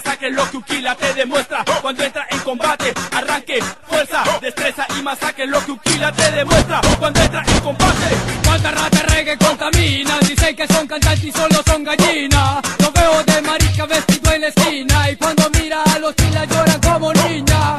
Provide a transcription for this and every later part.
masacre lo que Ukila te demuestra cuando entra en combate. Arranque, fuerza, destreza y masacre lo que Ukila te demuestra cuando entra en combate. Cuánta rata reggae contaminan, dicen que son cantantes y solo son gallinas. Los veo de marica vestido en la esquina y cuando mira a los Kilas lloran como niñas.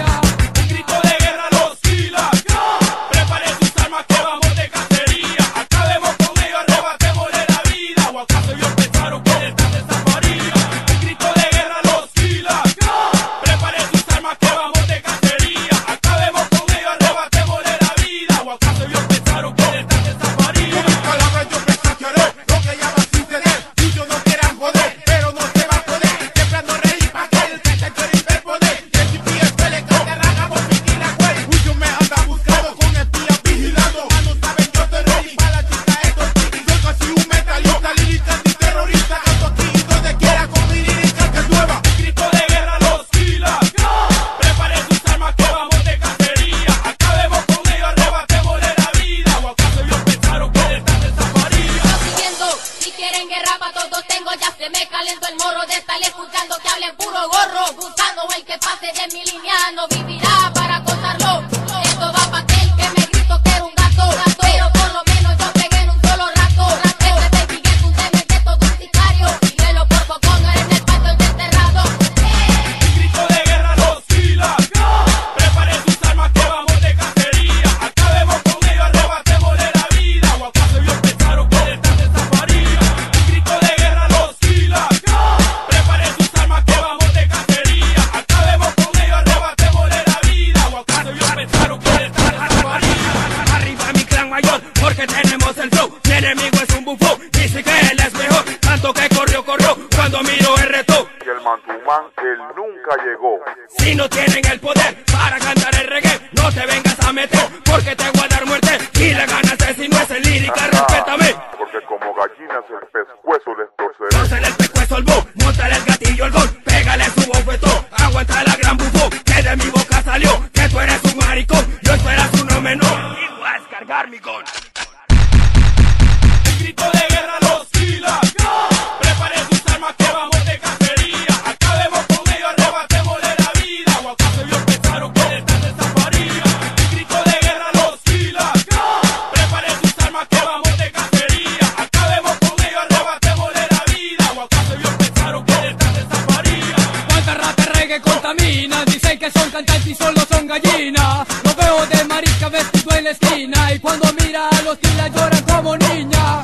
Un grito de guerra a los Kilas. Prepare sus armas que vamos de cacería. Acabemos con ellos, arrebatémosle la vida. ¿O acaso ellos pensaron que detrás de esa faría? Un grito de guerra a los Kilas. Prepare sus armas que vamos de cacería. Acabemos con ellos, arrebatémosle la vida. ¿O acaso ellos pensaron que detrás de esa faría? Con mis palabras yo presagiaré lo que ya va a suceder. Muchos no quieran joder, pero no se va a poder. Siempre ando ready pa' que el que se quiere hiperpoder. El GPS le canta ragamos y tira güey. Muchos me andan buscando con espías vigilando. Ya no saben yo estoy ready para la chica estos chicos. Soy casi un metalista, lírica antiterrorista. Canto aquí y donde quiera con mi lírica que es nueva. Un grito de guerra a los Kilas. Prepare sus armas que vamos de cacería. Acabemos con ellos, arrebatémosle la vida. ¿O acaso ellos pensaron que detrás de esa faría? Siguiendo, si quieren guerra pa' todos tengo, ya se me calentó el morro de estar escuchando que hablen puro gorro. Buscando el que pase de mi línea no vivirá para acosarlo. Esto va pa' aquel que me gritó que era un gato, pero por lo menos yo pegué en un solo rato. Este baby es un demente, todo un sicario, y velo por poco no eres en el patio desterrado. Un grito de guerra a los Kilas. Prepare sus armas que vamos de cacería. Acabemos con ellos, arrebatémosle la vida. ¿O acaso ellos pensaron que detrás de esa faría? Un grito de guerra a los Kilas. Prepare sus armas que vamos de cacería. Acabemos con ellos, arrebatémosle la vida. ¿O acaso ellos pensaron que detrás de esa faría? Arriba mi clan mayor, porque tenemos el flow. Mi enemigo es un bufón, dice que él es mejor. Tanto que corrió cuando miro el reto. Y el Mantumán, él nunca llegó. Si no tienen el poder para cantar el reggae, no te vengas a meter, porque te voy a dar muerte. Y le ganaste si no es el lírica, respétame. Porque como gallinas el pescuezo les torceré. Móntale el pescuezo al boom, móntale el gatillo al gol, pégale su bofetón, aguanta la gran bufón, que de mi boca salió, que tú eres un maricón, yo tú eras uno menor, y voy a descargar mi gun. Un grito de guerra a los Kilas. Prepare sus armas que vamos de cacería. Acabemos con ellos, arrebatémosle la vida. ¿O acaso ellos pensaron que detrás de esa faría? Un grito de guerra a los Kilas. Prepare sus armas que vamos de cacería. Acabemos con ellos, arrebatémosle la vida. ¿O acaso ellos pensaron que detrás de esa faría? Cuánta rata reggae contaminan, dicen que son cantantes y solo son gallinas. Los veo de marica vestido en la esquina y cuando mira a los Kilas lloran como niñas.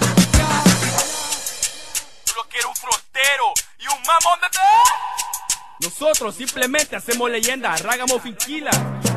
Solo quiero un frostero y un mamón de... Nosotros simplemente hacemos leyenda, Ragamuffin Killa.